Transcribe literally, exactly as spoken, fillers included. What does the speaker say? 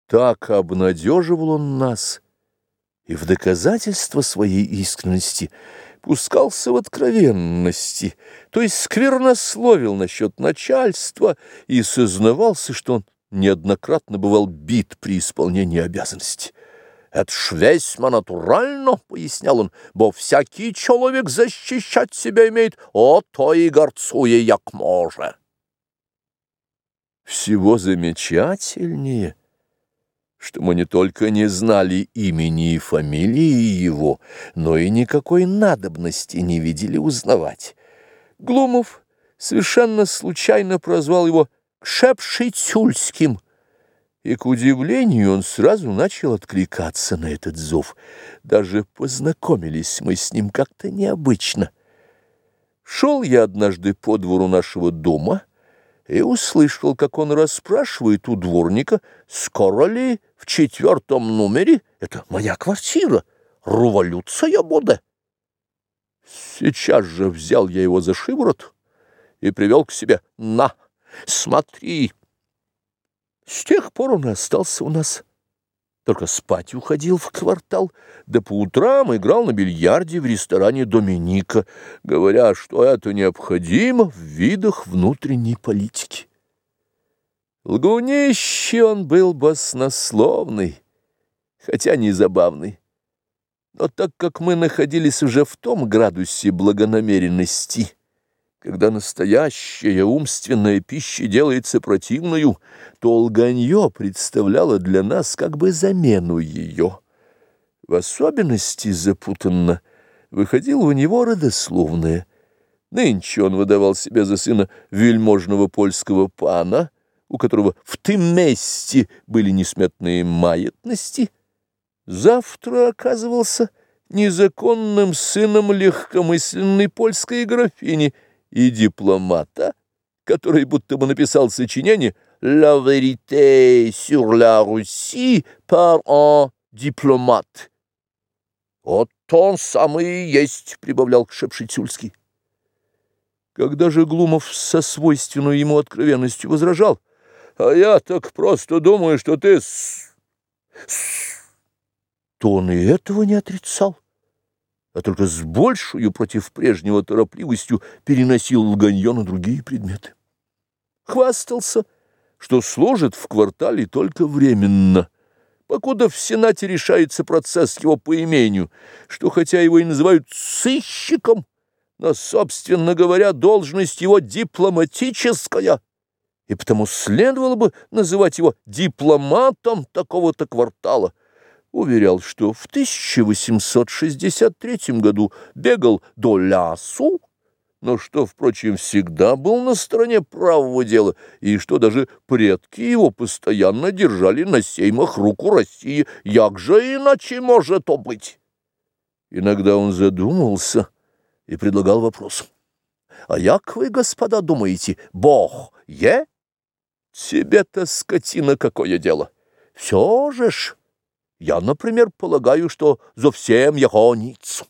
Так обнадеживал он нас и в доказательство своей искренности пускался в откровенности, то есть сквернословил насчет начальства и сознавался, что он неоднократно бывал бит при исполнении обязанностей. «Это ж весьма натурально, — пояснял он, — бо всякий человек защищать себя имеет, о, то и горцуе як може». Всего замечательнее, что мы не только не знали имени и фамилии его, но и никакой надобности не видели узнавать. Глумов совершенно случайно прозвал его Кшепшицюльским, и, к удивлению, он сразу начал откликаться на этот зов. Даже познакомились мы с ним как-то необычно. Шел я однажды по двору нашего дома и услышал, как он расспрашивает у дворника, скоро ли в четвертом номере, это моя квартира, революция буде. Сейчас же взял я его за шиворот и привел к себе. «На, смотри!» С тех пор он и остался у нас. Только спать уходил в квартал, да по утрам играл на бильярде в ресторане «Доминика», говоря, что это необходимо в видах внутренней политики. Лгунище он был баснословный, хотя не забавный. Но так как мы находились уже в том градусе благонамеренности, когда настоящая умственная пища делается противною, то лганье представляло для нас как бы замену ее. В особенности запутанно выходило у него родословное. Нынче он выдавал себя за сына вельможного польского пана, у которого в тем месте были несметные маятности. Завтра оказывался незаконным сыном легкомысленной польской графини и дипломата, который будто бы написал сочинение «La vérité sur la Russie par un diplomate». «Вот он самый и есть», — прибавлял Кшепшицюльский. Когда же Глумов со свойственной ему откровенностью возражал: «А я так просто думаю, что ты с... с...», то он и этого не отрицал, а только с большую против прежнего торопливостью переносил лганье на другие предметы. Хвастался, что служит в квартале только временно, покуда в Сенате решается процесс его по имению, что хотя его и называют сыщиком, но, собственно говоря, должность его дипломатическая, и потому следовало бы называть его дипломатом такого-то квартала. Уверял, что в тысяча восемьсот шестьдесят третьем году бегал до Лясу, но что, впрочем, всегда был на стороне правого дела, и что даже предки его постоянно держали на сеймах руку России. Як же иначе может то быть? Иногда он задумывался и предлагал вопрос: «А як вы, господа, думаете, Бог е? Тебе-то, скотина, какое дело? Все же ж... Я, например, полагаю, что за всем его ниц».